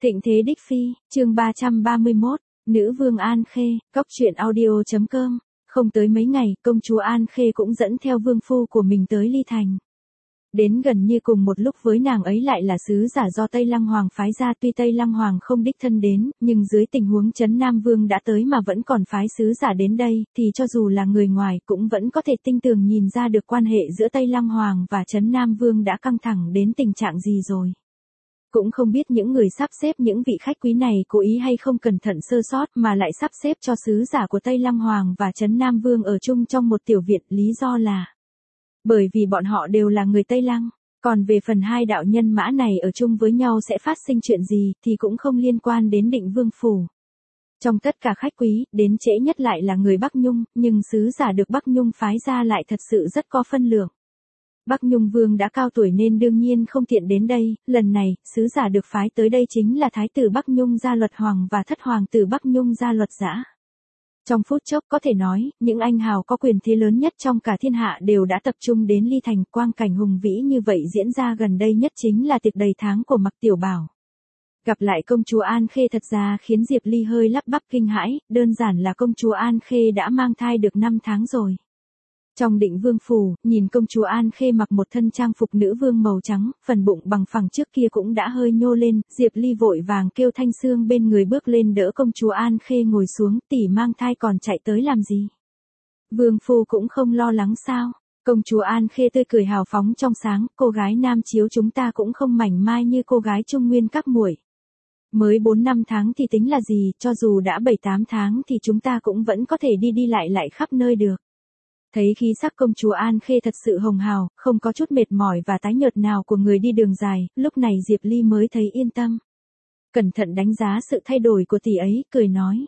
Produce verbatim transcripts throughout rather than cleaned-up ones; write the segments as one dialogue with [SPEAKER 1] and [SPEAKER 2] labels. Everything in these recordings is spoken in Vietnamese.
[SPEAKER 1] Thịnh thế đích phi, chương ba trăm ba mươi mốt, nữ vương An Khê, cóc truyện audio chấm com. Không tới mấy ngày, công chúa An Khê cũng dẫn theo vương phu của mình tới Ly Thành. Đến gần như cùng một lúc với nàng ấy lại là sứ giả do Tây Lăng Hoàng phái ra, tuy Tây Lăng Hoàng không đích thân đến, nhưng dưới tình huống Trấn Nam Vương đã tới mà vẫn còn phái sứ giả đến đây, thì cho dù là người ngoài cũng vẫn có thể tinh tường nhìn ra được quan hệ giữa Tây Lăng Hoàng và Trấn Nam Vương đã căng thẳng đến tình trạng gì rồi. Cũng không biết những người sắp xếp những vị khách quý này cố ý hay không cẩn thận sơ sót mà lại sắp xếp cho sứ giả của Tây Lăng Hoàng và Trấn Nam Vương ở chung trong một tiểu viện, lý do là bởi vì bọn họ đều là người Tây Lăng, còn về phần hai đạo nhân mã này ở chung với nhau sẽ phát sinh chuyện gì thì cũng không liên quan đến Định Vương phủ. Trong tất cả khách quý, đến trễ nhất lại là người Bắc Nhung, nhưng sứ giả được Bắc Nhung phái ra lại thật sự rất có phân lượng. Bắc Nhung Vương đã cao tuổi nên đương nhiên không tiện đến đây, lần này, sứ giả được phái tới đây chính là Thái tử Bắc Nhung Gia Luật Hoàng và Thất Hoàng tử Bắc Nhung Gia Luật Dã. Trong phút chốc có thể nói, những anh hào có quyền thế lớn nhất trong cả thiên hạ đều đã tập trung đến Ly Thành. Quang cảnh hùng vĩ như vậy diễn ra gần đây nhất chính là tiệc đầy tháng của Mặc Tiểu Bảo. Gặp lại công chúa An Khê thật ra khiến Diệp Ly hơi lắp bắp kinh hãi, đơn giản là công chúa An Khê đã mang thai được năm tháng rồi. Trong Định Vương phủ, nhìn công chúa An Khê mặc một thân trang phục nữ vương màu trắng, phần bụng bằng phẳng trước kia cũng đã hơi nhô lên, Diệp Ly vội vàng kêu Thanh Sương bên người bước lên đỡ công chúa An Khê ngồi xuống, tỷ mang thai còn chạy tới làm gì? Vương phu cũng không lo lắng sao? Công chúa An Khê tươi cười hào phóng trong sáng, cô gái Nam Chiếu chúng ta cũng không mảnh mai như cô gái Trung Nguyên các muội. Mới bốn năm tháng thì tính là gì, cho dù đã bảy tám tháng thì chúng ta cũng vẫn có thể đi đi lại lại khắp nơi được. Thấy khí sắc công chúa An Khê thật sự hồng hào, không có chút mệt mỏi và tái nhợt nào của người đi đường dài, lúc này Diệp Ly mới thấy yên tâm. Cẩn thận đánh giá sự thay đổi của tỷ ấy, cười nói.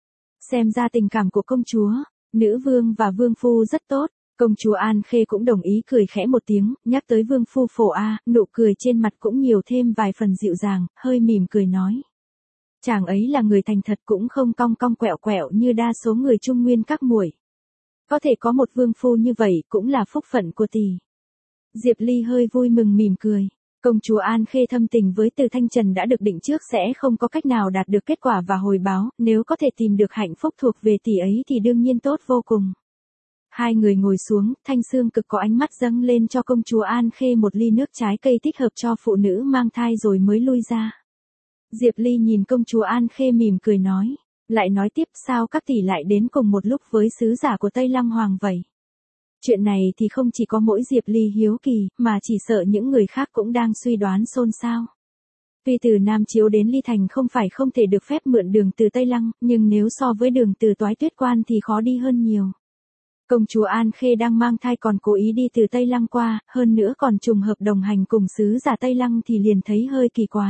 [SPEAKER 1] Xem ra tình cảm của công chúa, nữ vương và vương phu rất tốt. Công chúa An Khê cũng đồng ý cười khẽ một tiếng, nhắc tới vương phu phổ A, nụ cười trên mặt cũng nhiều thêm vài phần dịu dàng, hơi mỉm cười nói. Chàng ấy là người thành thật cũng không cong cong quẹo quẹo như đa số người Trung Nguyên các muội. Có thể có một vương phu như vậy cũng là phúc phận của tỷ. Diệp Ly hơi vui mừng mỉm cười. Công chúa An Khê thâm tình với Từ Thanh Trần đã được định trước sẽ không có cách nào đạt được kết quả và hồi báo, nếu có thể tìm được hạnh phúc thuộc về tỷ ấy thì đương nhiên tốt vô cùng. Hai người ngồi xuống, Thanh Sương cực có ánh mắt dâng lên cho công chúa An Khê một ly nước trái cây thích hợp cho phụ nữ mang thai rồi mới lui ra. Diệp Ly nhìn công chúa An Khê mỉm cười nói. Lại nói tiếp sao các tỷ lại đến cùng một lúc với sứ giả của Tây Lăng Hoàng vậy? Chuyện này thì không chỉ có mỗi Diệp Ly hiếu kỳ, mà chỉ sợ những người khác cũng đang suy đoán xôn xao. Tuy từ Nam Chiếu đến Ly Thành không phải không thể được phép mượn đường từ Tây Lăng, nhưng nếu so với đường từ Toái Tuyết Quan thì khó đi hơn nhiều. Công chúa An Khê đang mang thai còn cố ý đi từ Tây Lăng qua, hơn nữa còn trùng hợp đồng hành cùng sứ giả Tây Lăng thì liền thấy hơi kỳ quái.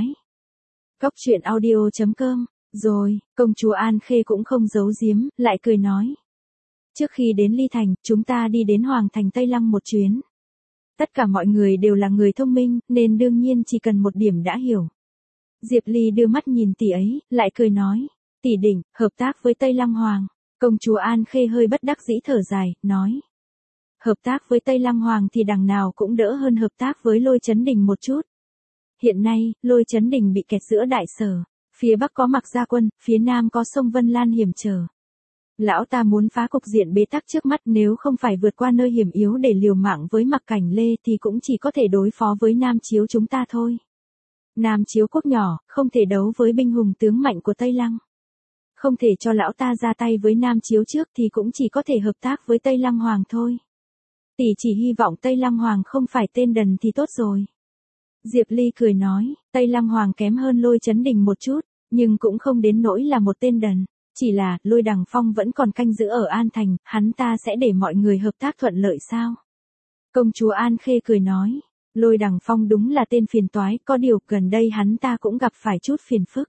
[SPEAKER 1] Cóc truyện audio chấm com. Rồi, công chúa An Khê cũng không giấu giếm, lại cười nói. Trước khi đến Ly Thành, chúng ta đi đến Hoàng thành Tây Lăng một chuyến. Tất cả mọi người đều là người thông minh, nên đương nhiên chỉ cần một điểm đã hiểu. Diệp Ly đưa mắt nhìn tỷ ấy, lại cười nói. Tỷ định, hợp tác với Tây Lăng Hoàng. Công chúa An Khê hơi bất đắc dĩ thở dài, nói. Hợp tác với Tây Lăng Hoàng thì đằng nào cũng đỡ hơn hợp tác với Lôi Chấn Đình một chút. Hiện nay, Lôi Chấn Đình bị kẹt giữa đại sở. Phía Bắc có Mặc Gia quân, phía Nam có sông Vân Lan hiểm trở. Lão ta muốn phá cục diện bế tắc trước mắt, nếu không phải vượt qua nơi hiểm yếu để liều mạng với Mặc Cảnh Lê thì cũng chỉ có thể đối phó với Nam Chiếu chúng ta thôi. Nam Chiếu quốc nhỏ, không thể đấu với binh hùng tướng mạnh của Tây Lăng. Không thể cho lão ta ra tay với Nam Chiếu trước thì cũng chỉ có thể hợp tác với Tây Lăng Hoàng thôi. Tỷ chỉ hy vọng Tây Lăng Hoàng không phải tên đần thì tốt rồi. Diệp Ly cười nói, Tây Lăng Hoàng kém hơn Lôi Chấn Đình một chút, nhưng cũng không đến nỗi là một tên đần, chỉ là Lôi Đằng Phong vẫn còn canh giữ ở An Thành, hắn ta sẽ để mọi người hợp tác thuận lợi sao? Công chúa An Khê cười nói, Lôi Đằng Phong đúng là tên phiền toái, có điều gần đây hắn ta cũng gặp phải chút phiền phức.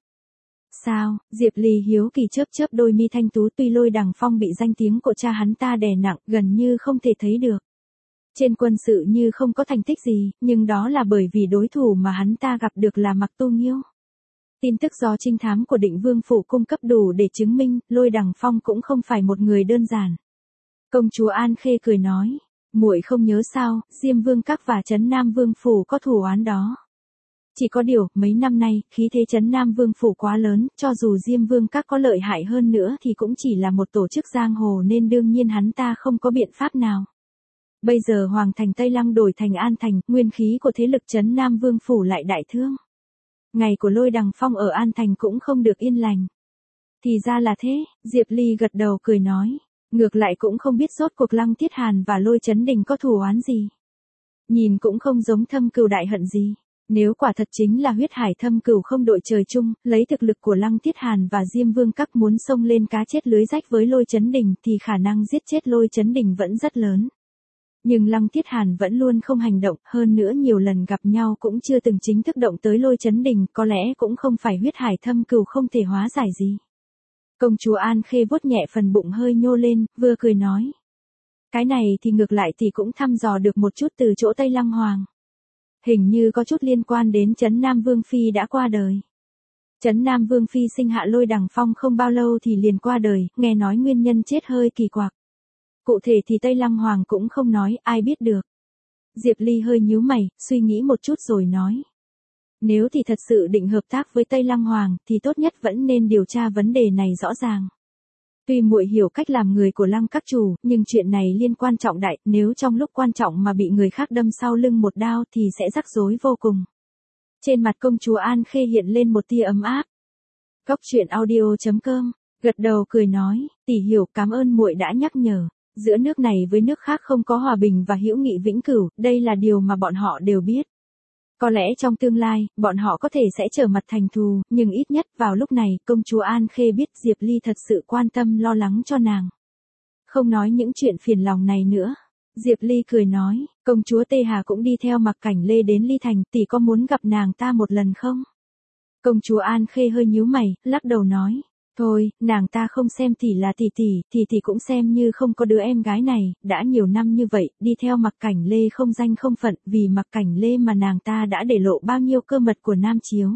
[SPEAKER 1] Sao? Diệp Ly hiếu kỳ chớp chớp đôi mi thanh tú, tuy Lôi Đằng Phong bị danh tiếng của cha hắn ta đè nặng, gần như không thể thấy được. Trên quân sự như không có thành tích gì, nhưng đó là bởi vì đối thủ mà hắn ta gặp được là Mặc Tô Nghiêu. Tin tức do trinh thám của Định Vương phủ cung cấp đủ để chứng minh, Lôi Đằng Phong cũng không phải một người đơn giản. Công chúa An Khê cười nói, muội không nhớ sao, Diêm Vương các và Trấn Nam Vương phủ có thù oán đó. Chỉ có điều, mấy năm nay, khí thế trấn Nam Vương phủ quá lớn, cho dù Diêm Vương các có lợi hại hơn nữa thì cũng chỉ là một tổ chức giang hồ nên đương nhiên hắn ta không có biện pháp nào. Bây giờ Hoàng thành Tây Lăng đổi thành An thành, nguyên khí của thế lực trấn Nam Vương phủ lại đại thương. Ngày của Lôi Đằng Phong ở An thành cũng không được yên lành. Thì ra là thế, Diệp Ly gật đầu cười nói. Ngược lại cũng không biết rốt cuộc Lăng Thiết Hàn và Lôi Chấn Đình có thù oán gì. Nhìn cũng không giống thâm cừu đại hận gì. Nếu quả thật chính là huyết hải thâm cừu không đội trời chung, lấy thực lực của Lăng Thiết Hàn và Diêm Vương các muốn xông lên cá chết lưới rách với Lôi Chấn Đình thì khả năng giết chết Lôi Chấn Đình vẫn rất lớn. Nhưng Lăng Thiết Hàn vẫn luôn không hành động, hơn nữa nhiều lần gặp nhau cũng chưa từng chính thức động tới Lôi Chấn Đình, có lẽ cũng không phải huyết hải thâm cừu không thể hóa giải gì. Công chúa An Khê vuốt nhẹ phần bụng hơi nhô lên, vừa cười nói. Cái này thì ngược lại thì cũng thăm dò được một chút từ chỗ Tây Lăng Hoàng. Hình như có chút liên quan đến Trấn Nam Vương Phi đã qua đời. Trấn Nam Vương Phi sinh hạ Lôi Đằng Phong không bao lâu thì liền qua đời, nghe nói nguyên nhân chết hơi kỳ quặc. Cụ thể thì Tây Lăng Hoàng cũng không nói, ai biết được. Diệp Ly hơi nhíu mày, suy nghĩ một chút rồi nói. Nếu thì thật sự định hợp tác với Tây Lăng Hoàng thì tốt nhất vẫn nên điều tra vấn đề này rõ ràng. Tuy muội hiểu cách làm người của Lăng các chủ, nhưng chuyện này liên quan trọng đại, nếu trong lúc quan trọng mà bị người khác đâm sau lưng một đao thì sẽ rắc rối vô cùng. Trên mặt công chúa An Khê hiện lên một tia ấm áp. Góc truyện audio chấm com, gật đầu cười nói, tỷ hiểu, cảm ơn muội đã nhắc nhở. Giữa nước này với nước khác không có hòa bình và hữu nghị vĩnh cửu, đây là điều mà bọn họ đều biết. Có lẽ trong tương lai, bọn họ có thể sẽ trở mặt thành thù, nhưng ít nhất vào lúc này, công chúa An Khê biết Diệp Ly thật sự quan tâm lo lắng cho nàng. Không nói những chuyện phiền lòng này nữa. Diệp Ly cười nói, công chúa Tê Hà cũng đi theo Mặc Cảnh Lê đến Ly Thành, tỷ có muốn gặp nàng ta một lần không? Công chúa An Khê hơi nhíu mày, lắc đầu nói. Thôi, nàng ta không xem tỷ là tỷ tỷ, thì tỷ cũng xem như không có đứa em gái này, đã nhiều năm như vậy, đi theo Mặc Cảnh Lê không danh không phận, vì Mặc Cảnh Lê mà nàng ta đã để lộ bao nhiêu cơ mật của Nam Chiếu.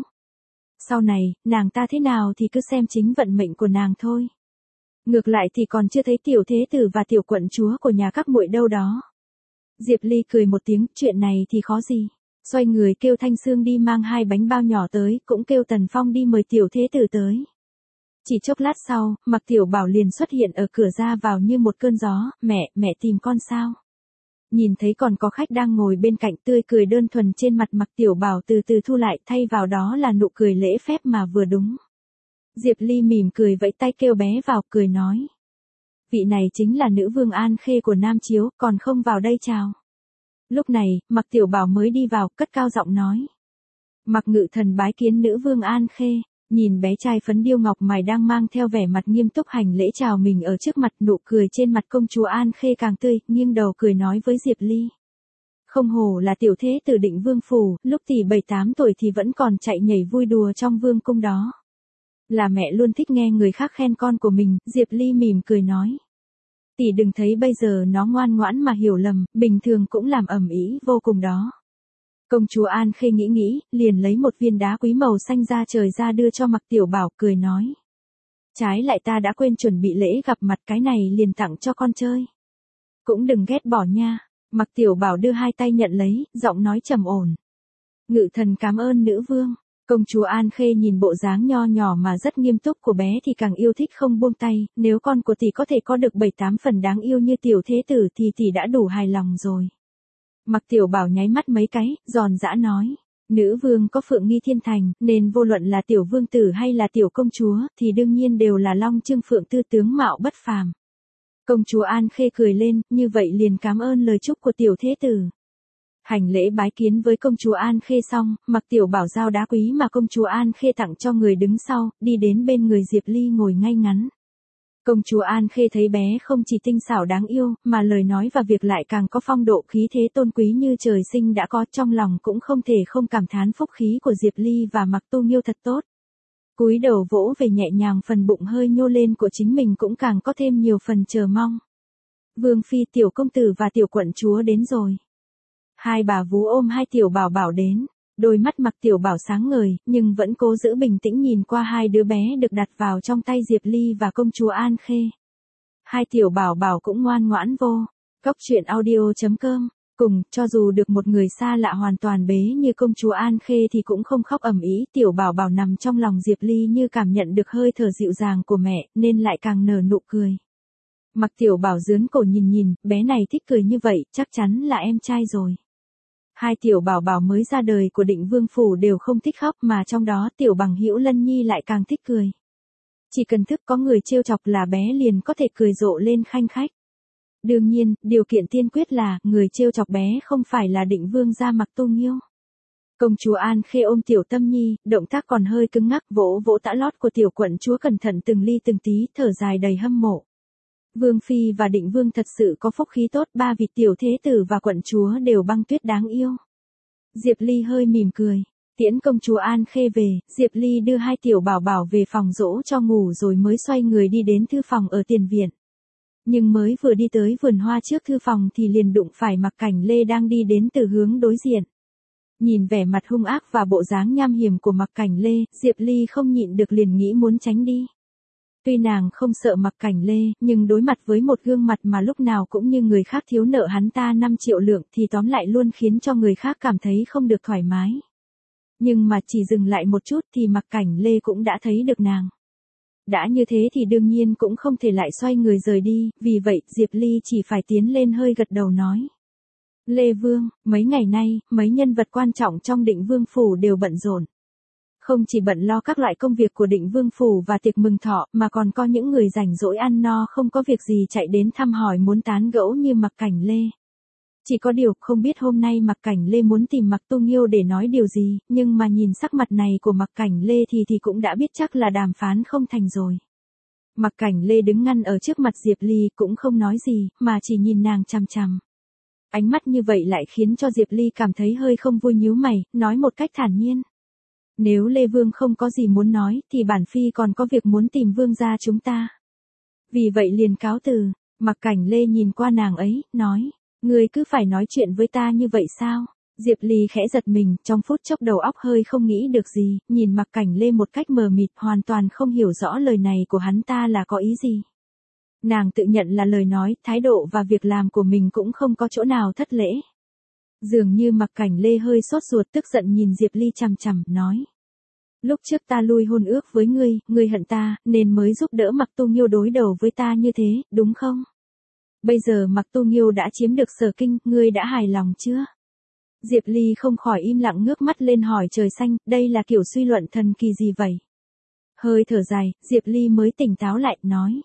[SPEAKER 1] Sau này, nàng ta thế nào thì cứ xem chính vận mệnh của nàng thôi. Ngược lại thì còn chưa thấy tiểu thế tử và tiểu quận chúa của nhà các muội đâu đó. Diệp Ly cười một tiếng, chuyện này thì khó gì. Xoay người kêu Thanh Sương đi mang hai bánh bao nhỏ tới, cũng kêu Tần Phong đi mời tiểu thế tử tới. Chỉ chốc lát sau, Mặc Tiểu Bảo liền xuất hiện ở cửa ra vào như một cơn gió, mẹ, mẹ tìm con sao? Nhìn thấy còn có khách đang ngồi bên cạnh, tươi cười đơn thuần trên mặt Mặc Tiểu Bảo từ từ thu lại, thay vào đó là nụ cười lễ phép mà vừa đúng. Diệp Ly mỉm cười vẫy tay kêu bé vào, cười nói. Vị này chính là nữ vương An Khê của Nam Chiếu, còn không vào đây chào. Lúc này, Mặc Tiểu Bảo mới đi vào, cất cao giọng nói. Mặc Ngự Thần bái kiến nữ vương An Khê. Nhìn bé trai phấn điêu ngọc mày đang mang theo vẻ mặt nghiêm túc hành lễ chào mình ở trước mặt, nụ cười trên mặt công chúa An Khê càng tươi, nghiêng đầu cười nói với Diệp Ly. Không hổ là tiểu thế tử Định Vương phủ, lúc tỷ bảy tám tuổi thì vẫn còn chạy nhảy vui đùa trong vương cung đó. Là mẹ luôn thích nghe người khác khen con của mình, Diệp Ly mỉm cười nói. Tỷ đừng thấy bây giờ nó ngoan ngoãn mà hiểu lầm, bình thường cũng làm ầm ĩ vô cùng đó. Công chúa An Khê nghĩ nghĩ, liền lấy một viên đá quý màu xanh da trời ra đưa cho Mặc Tiểu Bảo, cười nói. Trái lại ta đã quên chuẩn bị lễ gặp mặt, cái này liền tặng cho con chơi. Cũng đừng ghét bỏ nha. Mặc Tiểu Bảo đưa hai tay nhận lấy, giọng nói trầm ổn. Ngự thần cảm ơn nữ vương. Công chúa An Khê nhìn bộ dáng nho nhỏ mà rất nghiêm túc của bé thì càng yêu thích không buông tay, nếu con của tỷ có thể có được bảy tám phần đáng yêu như tiểu thế tử thì tỷ đã đủ hài lòng rồi. Mặc Tiểu Bảo nháy mắt mấy cái, giòn giã nói. Nữ vương có phượng nghi thiên thành, nên vô luận là tiểu vương tử hay là tiểu công chúa, thì đương nhiên đều là long trương phượng tư tướng mạo bất phàm. Công chúa An Khê cười lên, như vậy liền cảm ơn lời chúc của tiểu thế tử. Hành lễ bái kiến với công chúa An Khê xong, Mặc Tiểu Bảo giao đá quý mà công chúa An Khê tặng cho người đứng sau, đi đến bên người Diệp Ly ngồi ngay ngắn. Công chúa An Khê thấy bé không chỉ tinh xảo đáng yêu, mà lời nói và việc lại càng có phong độ khí thế tôn quý như trời sinh đã có, trong lòng cũng không thể không cảm thán phúc khí của Diệp Ly và Mặc Tu Nghiêu thật tốt. Cúi đầu vỗ về nhẹ nhàng phần bụng hơi nhô lên của chính mình cũng càng có thêm nhiều phần chờ mong. Vương phi, tiểu công tử và tiểu quận chúa đến rồi. Hai bà vú ôm hai tiểu bảo bảo đến. Đôi mắt Mặc Tiểu Bảo sáng ngời, nhưng vẫn cố giữ bình tĩnh nhìn qua hai đứa bé được đặt vào trong tay Diệp Ly và công chúa An Khê. Hai tiểu bảo bảo cũng ngoan ngoãn vô. Góc truyện audio chấm com cùng, cho dù được một người xa lạ hoàn toàn bế như công chúa An Khê thì cũng không khóc ầm ĩ, tiểu bảo bảo nằm trong lòng Diệp Ly như cảm nhận được hơi thở dịu dàng của mẹ, nên lại càng nở nụ cười. Mặc tiểu bảo dướn cổ nhìn nhìn, bé này thích cười như vậy, chắc chắn là em trai rồi. Hai tiểu bảo bảo mới ra đời của Định Vương phủ đều không thích khóc, mà trong đó tiểu bằng hữu Lân Nhi lại càng thích cười. Chỉ cần thức có người trêu chọc là bé liền có thể cười rộ lên khanh khách. Đương nhiên, điều kiện tiên quyết là người trêu chọc bé không phải là Định Vương gia Mặc Tu Nghiêu. Công chúa An Khê ôm tiểu Tâm Nhi, động tác còn hơi cứng ngắc, vỗ vỗ tã lót của tiểu quận chúa cẩn thận từng ly từng tí, thở dài đầy hâm mộ. Vương phi và Định Vương thật sự có phúc khí tốt, ba vị tiểu thế tử và quận chúa đều băng tuyết đáng yêu. Diệp Ly hơi mỉm cười. Tiễn công chúa An Khê về, Diệp Ly đưa hai tiểu bảo bảo về phòng dỗ cho ngủ rồi mới xoay người đi đến thư phòng ở tiền viện. Nhưng mới vừa đi tới vườn hoa trước thư phòng thì liền đụng phải Mặc Cảnh Lê đang đi đến từ hướng đối diện. Nhìn vẻ mặt hung ác và bộ dáng nham hiểm của Mặc Cảnh Lê, Diệp Ly không nhịn được liền nghĩ muốn tránh đi. Tuy nàng không sợ Mặc Cảnh Lê, nhưng đối mặt với một gương mặt mà lúc nào cũng như người khác thiếu nợ hắn ta năm triệu lượng thì tóm lại luôn khiến cho người khác cảm thấy không được thoải mái. Nhưng mà chỉ dừng lại một chút thì Mặc Cảnh Lê cũng đã thấy được nàng. Đã như thế thì đương nhiên cũng không thể lại xoay người rời đi, vì vậy Diệp Ly chỉ phải tiến lên hơi gật đầu nói. Lê Vương, mấy ngày nay, mấy nhân vật quan trọng trong Định Vương phủ đều bận rộn. Không chỉ bận lo các loại công việc của Định Vương phủ và tiệc mừng thọ, mà còn có những người rảnh rỗi ăn no không có việc gì chạy đến thăm hỏi muốn tán gẫu như Mặc Cảnh Lê. Chỉ có điều, không biết hôm nay Mặc Cảnh Lê muốn tìm Mặc Tu Nghiêu để nói điều gì, nhưng mà nhìn sắc mặt này của Mặc Cảnh Lê thì thì cũng đã biết chắc là đàm phán không thành rồi. Mặc Cảnh Lê đứng ngăn ở trước mặt Diệp Ly cũng không nói gì, mà chỉ nhìn nàng chằm chằm. Ánh mắt như vậy lại khiến cho Diệp Ly cảm thấy hơi không vui, nhíu mày, nói một cách thản nhiên. Nếu Lê Vương không có gì muốn nói, thì bản phi còn có việc muốn tìm Vương gia chúng ta. Vì vậy liền cáo từ. Mặc Cảnh Lê nhìn qua nàng ấy, nói. Ngươi cứ phải nói chuyện với ta như vậy sao? Diệp Ly khẽ giật mình, trong phút chốc đầu óc hơi không nghĩ được gì, nhìn Mặc Cảnh Lê một cách mờ mịt, hoàn toàn không hiểu rõ lời này của hắn ta là có ý gì. Nàng tự nhận là lời nói, thái độ và việc làm của mình cũng không có chỗ nào thất lễ. Dường như Mặc Cảnh Lê hơi sốt ruột, tức giận nhìn Diệp Ly chằm chằm, nói. Lúc trước ta lui hôn ước với ngươi, ngươi hận ta, nên mới giúp đỡ Mặc Tu Nghiêu đối đầu với ta như thế, đúng không? Bây giờ Mặc Tu Nghiêu đã chiếm được Sở Kinh, ngươi đã hài lòng chưa? Diệp Ly không khỏi im lặng ngước mắt lên hỏi trời xanh, đây là kiểu suy luận thần kỳ gì vậy? Hơi thở dài, Diệp Ly mới tỉnh táo lại, nói.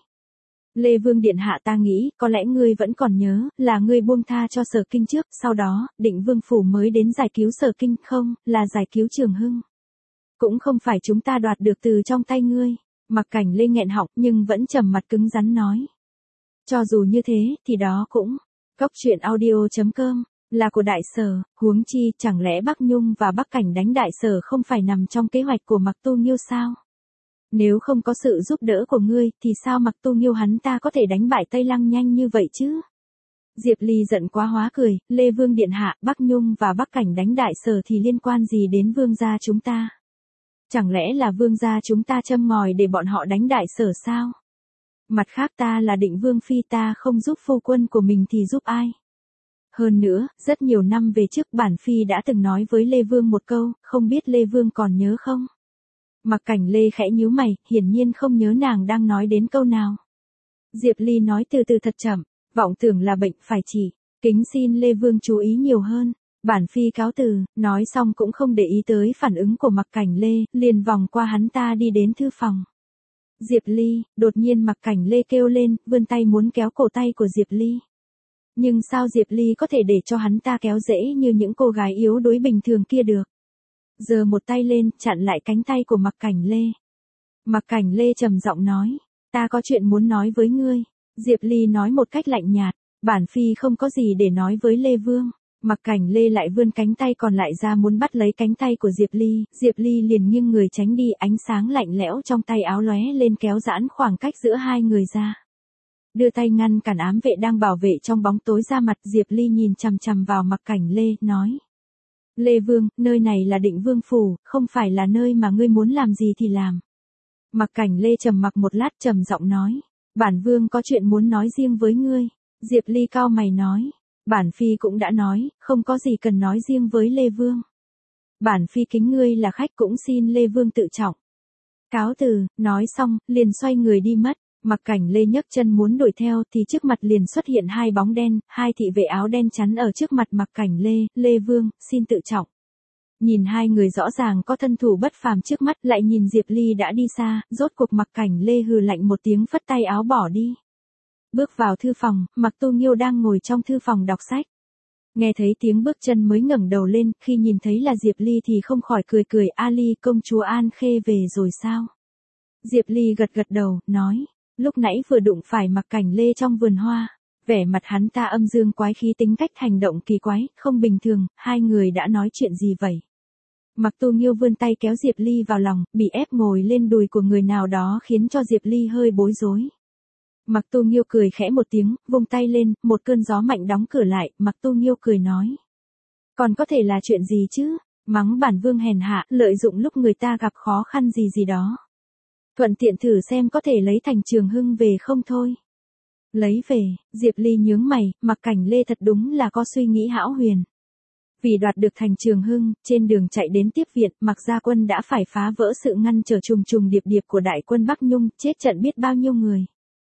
[SPEAKER 1] Lê Vương Điện Hạ, ta nghĩ, có lẽ ngươi vẫn còn nhớ, là ngươi buông tha cho Sở Kinh trước, sau đó, Định Vương Phủ mới đến giải cứu Sở Kinh, không, là giải cứu Trường Hưng. Cũng không phải chúng ta đoạt được từ trong tay ngươi. Mặc Cảnh Lê nghẹn họng nhưng vẫn trầm mặt cứng rắn nói. Cho dù như thế, thì đó cũng, Cốc truyện audio chấm com, là của Đại Sở, huống chi, chẳng lẽ Bắc Nhung và Bắc Cảnh đánh Đại Sở không phải nằm trong kế hoạch của Mặc Tu Nghiêu sao? Nếu không có sự giúp đỡ của ngươi, thì sao Mặc Tu Nghiêu hắn ta có thể đánh bại Tây Lăng nhanh như vậy chứ? Diệp Ly giận quá hóa cười, Lê Vương Điện Hạ, Bắc Nhung và Bắc Cảnh đánh Đại Sở thì liên quan gì đến Vương gia chúng ta? Chẳng lẽ là Vương gia chúng ta châm ngòi để bọn họ đánh Đại Sở sao? Mặt khác ta là Định Vương phi, ta không giúp phu quân của mình thì giúp ai? Hơn nữa, rất nhiều năm về trước bản phi đã từng nói với Lê Vương một câu, không biết Lê Vương còn nhớ không? Mặc Cảnh Lê khẽ nhíu mày, hiển nhiên không nhớ nàng đang nói đến câu nào. Diệp Ly nói từ từ thật chậm, vọng tưởng là bệnh phải trị, kính xin Lê Vương chú ý nhiều hơn. Bản phi cáo từ, nói xong cũng không để ý tới phản ứng của Mặc Cảnh Lê, liền vòng qua hắn ta đi đến thư phòng. Diệp Ly, đột nhiên Mặc Cảnh Lê kêu lên, vươn tay muốn kéo cổ tay của Diệp Ly. Nhưng sao Diệp Ly có thể để cho hắn ta kéo dễ như những cô gái yếu đuối bình thường kia được? Giơ một tay lên, chặn lại cánh tay của Mặc Cảnh Lê. Mặc Cảnh Lê trầm giọng nói, ta có chuyện muốn nói với ngươi. Diệp Ly nói một cách lạnh nhạt, bản phi không có gì để nói với Lê Vương. Mặc Cảnh Lê lại vươn cánh tay còn lại ra muốn bắt lấy cánh tay của Diệp Ly, Diệp Ly liền nghiêng người tránh đi, ánh sáng lạnh lẽo trong tay áo lóe lên kéo giãn khoảng cách giữa hai người ra. Đưa tay ngăn cản ám vệ đang bảo vệ trong bóng tối ra mặt, Diệp Ly nhìn chằm chằm vào Mặc Cảnh Lê, nói. Lê Vương, nơi này là Định Vương Phủ, không phải là nơi mà ngươi muốn làm gì thì làm. Mặc Cảnh Lê trầm mặc một lát trầm giọng nói, bản Vương có chuyện muốn nói riêng với ngươi. Diệp Ly cau mày nói, Bản phi cũng đã nói, không có gì cần nói riêng với Lê Vương. Bản phi kính ngươi là khách cũng xin Lê Vương tự trọng. Cáo từ, nói xong, liền xoay người đi mất. Mặc Cảnh Lê nhấc chân muốn đuổi theo thì trước mặt liền xuất hiện hai bóng đen, hai thị vệ áo đen chắn ở trước mặt Mặc Cảnh Lê, Lê Vương, xin tự trọng. Nhìn hai người rõ ràng có thân thủ bất phàm trước mắt, lại nhìn Diệp Ly đã đi xa, rốt cuộc Mặc Cảnh Lê hừ lạnh một tiếng phất tay áo bỏ đi. Bước vào thư phòng, Mặc Tu Nghiêu đang ngồi trong thư phòng đọc sách. Nghe thấy tiếng bước chân mới ngẩng đầu lên, khi nhìn thấy là Diệp Ly thì không khỏi cười cười, "A Ly, công chúa An Khê về rồi sao?" Diệp Ly gật gật đầu, nói, lúc nãy vừa đụng phải Mặc Cảnh Lê trong vườn hoa. Vẻ mặt hắn ta âm dương quái khí, tính cách hành động kỳ quái, không bình thường, hai người đã nói chuyện gì vậy? Mặc Tu Nghiêu vươn tay kéo Diệp Ly vào lòng, bị ép ngồi lên đùi của người nào đó khiến cho Diệp Ly hơi bối rối. Mặc Tu Nghiêu cười khẽ một tiếng, vung tay lên, một cơn gió mạnh đóng cửa lại, Mặc Tu Nghiêu cười nói. Còn có thể là chuyện gì chứ? Mắng bản vương hèn hạ, lợi dụng lúc người ta gặp khó khăn gì gì đó. Thuận tiện thử xem có thể lấy Thành Trường Hưng về không thôi. Lấy về, Diệp Ly nhướng mày, Mặc Cảnh Lê thật đúng là có suy nghĩ hão huyền. Vì đoạt được Thành Trường Hưng, trên đường chạy đến tiếp viện, Mặc Gia Quân đã phải phá vỡ sự ngăn trở trùng trùng điệp điệp của đại quân Bắc Nhung, chết trận biết bao nhiêu người.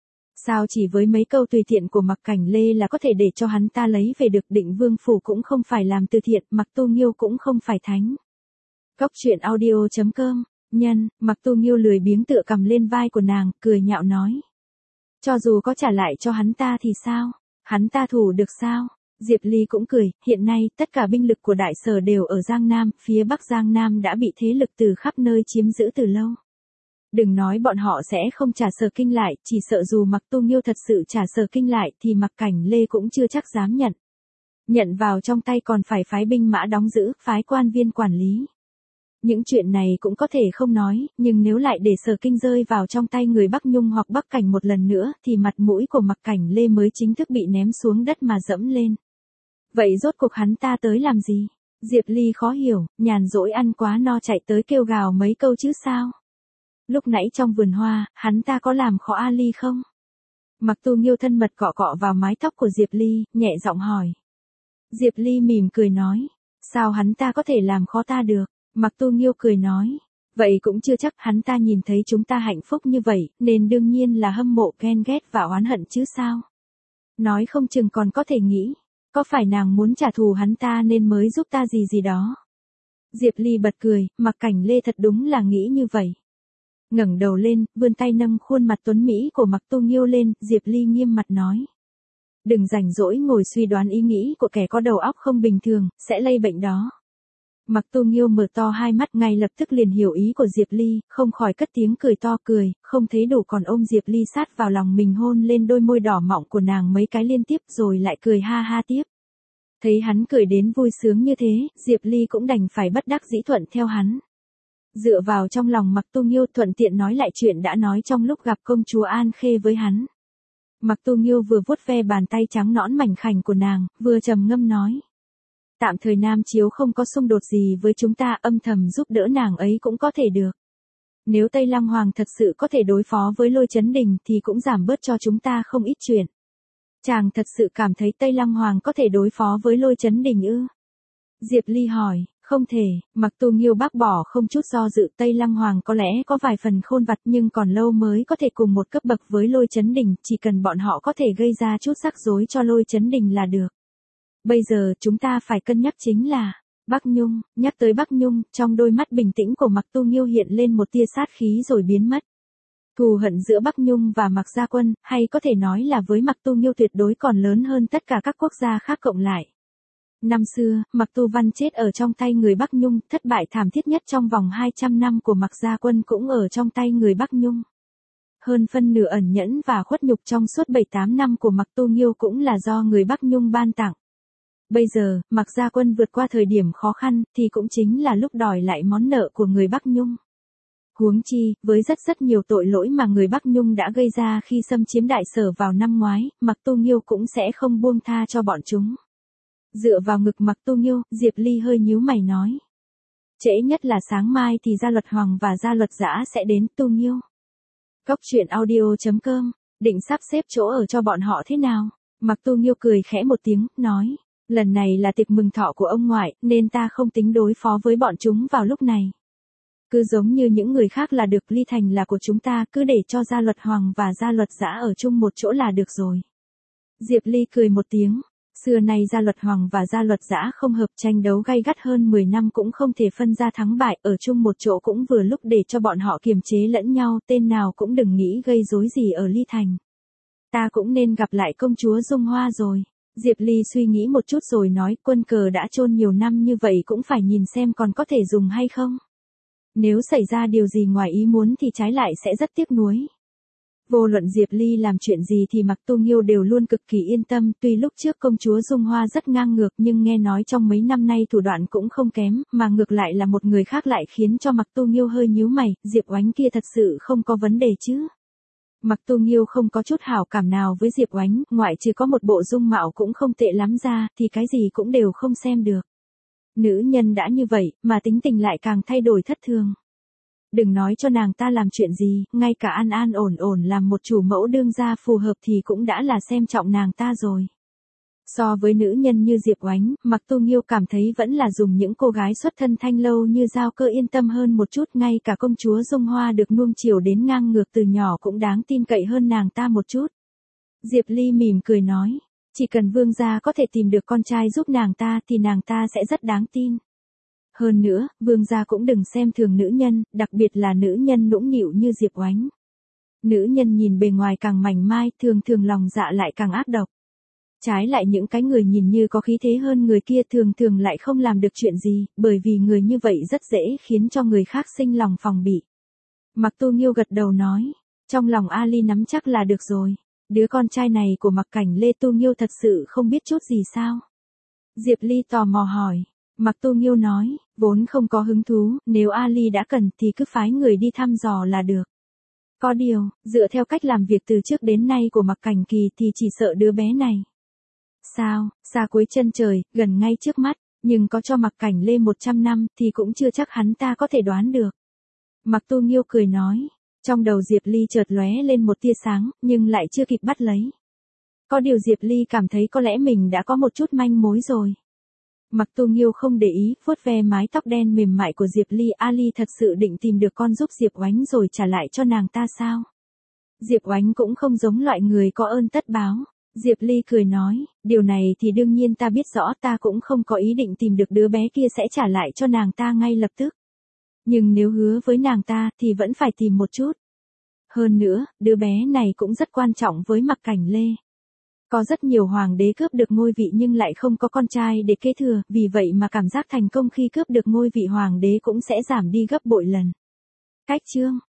[SPEAKER 1] Sao chỉ với mấy câu tùy tiện của Mặc Cảnh Lê là có thể để cho hắn ta lấy về được? Định Vương Phủ cũng không phải làm từ thiện, Mặc Tu Nghiêu cũng không phải thánh. Cốc truyện audio chấm com, nhân, Mặc Tu Nghiêu lười biếng tựa cầm lên vai của nàng, cười nhạo nói. Cho dù có trả lại cho hắn ta thì sao? Hắn ta thủ được sao? Diệp Ly cũng cười, hiện nay tất cả binh lực của đại sở đều ở Giang Nam, phía Bắc Giang Nam đã bị thế lực từ khắp nơi chiếm giữ từ lâu. Đừng nói bọn họ sẽ không trả Sở Kinh lại, chỉ sợ dù Mặc Tu Nghiêu thật sự trả Sở Kinh lại thì Mặc Cảnh Lê cũng chưa chắc dám nhận. Nhận vào trong tay còn phải phái binh mã đóng giữ, phái quan viên quản lý. Những chuyện này cũng có thể không nói, nhưng nếu lại để Sở Kinh rơi vào trong tay người Bắc Nhung hoặc Bắc Cảnh một lần nữa thì mặt mũi của Mặc Cảnh Lê mới chính thức bị ném xuống đất mà dẫm lên. Vậy rốt cuộc hắn ta tới làm gì? Diệp Ly khó hiểu, nhàn rỗi ăn quá no chạy tới kêu gào mấy câu chứ sao? Lúc nãy trong vườn hoa, hắn ta có làm khó A Ly không? Mặc Tu Nghiêu thân mật cọ cọ vào mái tóc của Diệp Ly, nhẹ giọng hỏi. Diệp Ly mỉm cười nói, sao hắn ta có thể làm khó ta được? Mặc Tu Nghiêu cười nói, vậy cũng chưa chắc, hắn ta nhìn thấy chúng ta hạnh phúc như vậy, nên đương nhiên là hâm mộ, ghen ghét và oán hận chứ sao? Nói không chừng còn có thể nghĩ, có phải nàng muốn trả thù hắn ta nên mới giúp ta gì gì đó? Diệp Ly bật cười, Mặc Cảnh Lê thật đúng là nghĩ như vậy. Ngẩng đầu lên, vươn tay nâng khuôn mặt tuấn mỹ của Mặc Tu Nghiêu lên, Diệp Ly nghiêm mặt nói. Đừng rảnh rỗi ngồi suy đoán ý nghĩ của kẻ có đầu óc không bình thường, sẽ lây bệnh đó. Mặc Tu Nghiêu mở to hai mắt, ngay lập tức liền hiểu ý của Diệp Ly, không khỏi cất tiếng cười to cười, không thấy đủ còn ôm Diệp Ly sát vào lòng mình hôn lên đôi môi đỏ mọng của nàng mấy cái liên tiếp rồi lại cười ha ha tiếp. Thấy hắn cười đến vui sướng như thế, Diệp Ly cũng đành phải bất đắc dĩ thuận theo hắn. Dựa vào trong lòng Mặc Tu Nghiêu, thuận tiện nói lại chuyện đã nói trong lúc gặp công chúa An Khê với hắn. Mặc Tu Nghiêu vừa vuốt ve bàn tay trắng nõn mảnh khảnh của nàng, vừa trầm ngâm nói. Tạm thời Nam Chiếu không có xung đột gì với chúng ta, âm thầm giúp đỡ nàng ấy cũng có thể được. Nếu Tây Lăng Hoàng thật sự có thể đối phó với Lôi Chấn Đình thì cũng giảm bớt cho chúng ta không ít chuyện. Chàng thật sự cảm thấy Tây Lăng Hoàng có thể đối phó với Lôi Chấn Đình ư? Diệp Ly hỏi, không thể. Mặc Tu Nghiêu bác bỏ không chút do dự, Tây Lăng Hoàng có lẽ có vài phần khôn vặt nhưng còn lâu mới có thể cùng một cấp bậc với Lôi Chấn Đình, chỉ cần bọn họ có thể gây ra chút rắc rối cho Lôi Chấn Đình là được. Bây giờ chúng ta phải cân nhắc chính là Bắc Nhung. Nhắc tới Bắc Nhung, trong đôi mắt bình tĩnh của Mặc Tu Nghiêu hiện lên một tia sát khí rồi biến mất. Thù hận giữa Bắc Nhung và Mặc Gia Quân, hay có thể nói là với Mặc Tu Nghiêu tuyệt đối còn lớn hơn tất cả các quốc gia khác cộng lại. Năm xưa, Mặc Tu Văn chết ở trong tay người Bắc Nhung, thất bại thảm thiết nhất trong vòng hai trăm năm của Mặc Gia Quân cũng ở trong tay người Bắc Nhung. Hơn phân nửa ẩn nhẫn và khuất nhục trong suốt bảy tám năm của Mặc Tu Nghiêu cũng là do người Bắc Nhung ban tặng. Bây giờ, Mặc Gia Quân vượt qua thời điểm khó khăn, thì cũng chính là lúc đòi lại món nợ của người Bắc Nhung. Huống chi, với rất rất nhiều tội lỗi mà người Bắc Nhung đã gây ra khi xâm chiếm đại sở vào năm ngoái, Mặc Tu Nghiêu cũng sẽ không buông tha cho bọn chúng. Dựa vào ngực Mặc Tu Nghiêu, Diệp Ly hơi nhíu mày nói. Trễ nhất là sáng mai thì Gia Luật Hoàng và Gia Luật Dã sẽ đến. Tu Nghiêu. Cốc truyện audio chấm com, định sắp xếp chỗ ở cho bọn họ thế nào? Mặc Tu Nghiêu cười khẽ một tiếng, nói, lần này là tiệc mừng thọ của ông ngoại, nên ta không tính đối phó với bọn chúng vào lúc này. Cứ giống như những người khác là được, Ly Thành là của chúng ta, cứ để cho Gia Luật Hoàng và Gia Luật Dã ở chung một chỗ là được rồi. Diệp Ly cười một tiếng, xưa nay Gia Luật Hoàng và Gia Luật Dã không hợp, tranh đấu gay gắt hơn mười năm cũng không thể phân ra thắng bại, ở chung một chỗ cũng vừa lúc để cho bọn họ kiềm chế lẫn nhau, tên nào cũng đừng nghĩ gây rối gì ở Ly Thành. Ta cũng nên gặp lại công chúa Dung Hoa rồi. Diệp Ly suy nghĩ một chút rồi nói, quân cờ đã chôn nhiều năm như vậy cũng phải nhìn xem còn có thể dùng hay không. Nếu xảy ra điều gì ngoài ý muốn thì trái lại sẽ rất tiếc nuối. Vô luận Diệp Ly làm chuyện gì thì Mặc Tu Nghiêu đều luôn cực kỳ yên tâm, tuy lúc trước công chúa Dung Hoa rất ngang ngược nhưng nghe nói trong mấy năm nay thủ đoạn cũng không kém, mà ngược lại là một người khác lại khiến cho Mặc Tu Nghiêu hơi nhíu mày, Diệp Oánh kia thật sự không có vấn đề chứ. Mặc Tu Nghiêu không có chút hảo cảm nào với Diệp Oánh, ngoại trừ có một bộ dung mạo cũng không tệ lắm ra, thì cái gì cũng đều không xem được. Nữ nhân đã như vậy, mà tính tình lại càng thay đổi thất thường. Đừng nói cho nàng ta làm chuyện gì, ngay cả an an ổn ổn làm một chủ mẫu đương gia phù hợp thì cũng đã là xem trọng nàng ta rồi. So với nữ nhân như Diệp Oánh, Mặc Tu Nghiêu cảm thấy vẫn là dùng những cô gái xuất thân thanh lâu như Giao Cơ yên tâm hơn một chút, ngay cả công chúa Dung Hoa được nuông chiều đến ngang ngược từ nhỏ cũng đáng tin cậy hơn nàng ta một chút. Diệp Ly mỉm cười nói, chỉ cần vương gia có thể tìm được con trai giúp nàng ta thì nàng ta sẽ rất đáng tin. Hơn nữa, vương gia cũng đừng xem thường nữ nhân, đặc biệt là nữ nhân nũng nịu như Diệp Oánh. Nữ nhân nhìn bề ngoài càng mảnh mai, thường thường lòng dạ lại càng ác độc. Trái lại những cái người nhìn như có khí thế hơn người kia thường thường lại không làm được chuyện gì, bởi vì người như vậy rất dễ khiến cho người khác sinh lòng phòng bị. Mặc Tu Nghiêu gật đầu nói, trong lòng Ali nắm chắc là được rồi. Đứa con trai này của Mặc Cảnh Lê Tu Nghiêu thật sự không biết chút gì sao? Diệp Ly tò mò hỏi. Mặc Tu Nghiêu nói, vốn không có hứng thú, nếu Ali đã cần thì cứ phái người đi thăm dò là được. Có điều, dựa theo cách làm việc từ trước đến nay của Mặc Cảnh Kỳ thì chỉ sợ đứa bé này. Sao, xa cuối chân trời, gần ngay trước mắt, nhưng có cho Mặc Cảnh Lê một trăm năm thì cũng chưa chắc hắn ta có thể đoán được. Mặc Tu Nghiêu cười nói, trong đầu Diệp Ly chợt lóe lên một tia sáng, nhưng lại chưa kịp bắt lấy. Có điều Diệp Ly cảm thấy có lẽ mình đã có một chút manh mối rồi. Mặc Tu Nghiêu không để ý, vuốt ve mái tóc đen mềm mại của Diệp Ly, Ali thật sự định tìm được con giúp Diệp Oánh rồi trả lại cho nàng ta sao? Diệp Oánh cũng không giống loại người có ơn tất báo. Diệp Ly cười nói, điều này thì đương nhiên ta biết rõ, ta cũng không có ý định tìm được đứa bé kia sẽ trả lại cho nàng ta ngay lập tức. Nhưng nếu hứa với nàng ta thì vẫn phải tìm một chút. Hơn nữa, đứa bé này cũng rất quan trọng với Mặc Cảnh Lê. Có rất nhiều hoàng đế cướp được ngôi vị nhưng lại không có con trai để kế thừa, vì vậy mà cảm giác thành công khi cướp được ngôi vị hoàng đế cũng sẽ giảm đi gấp bội lần. Cách chương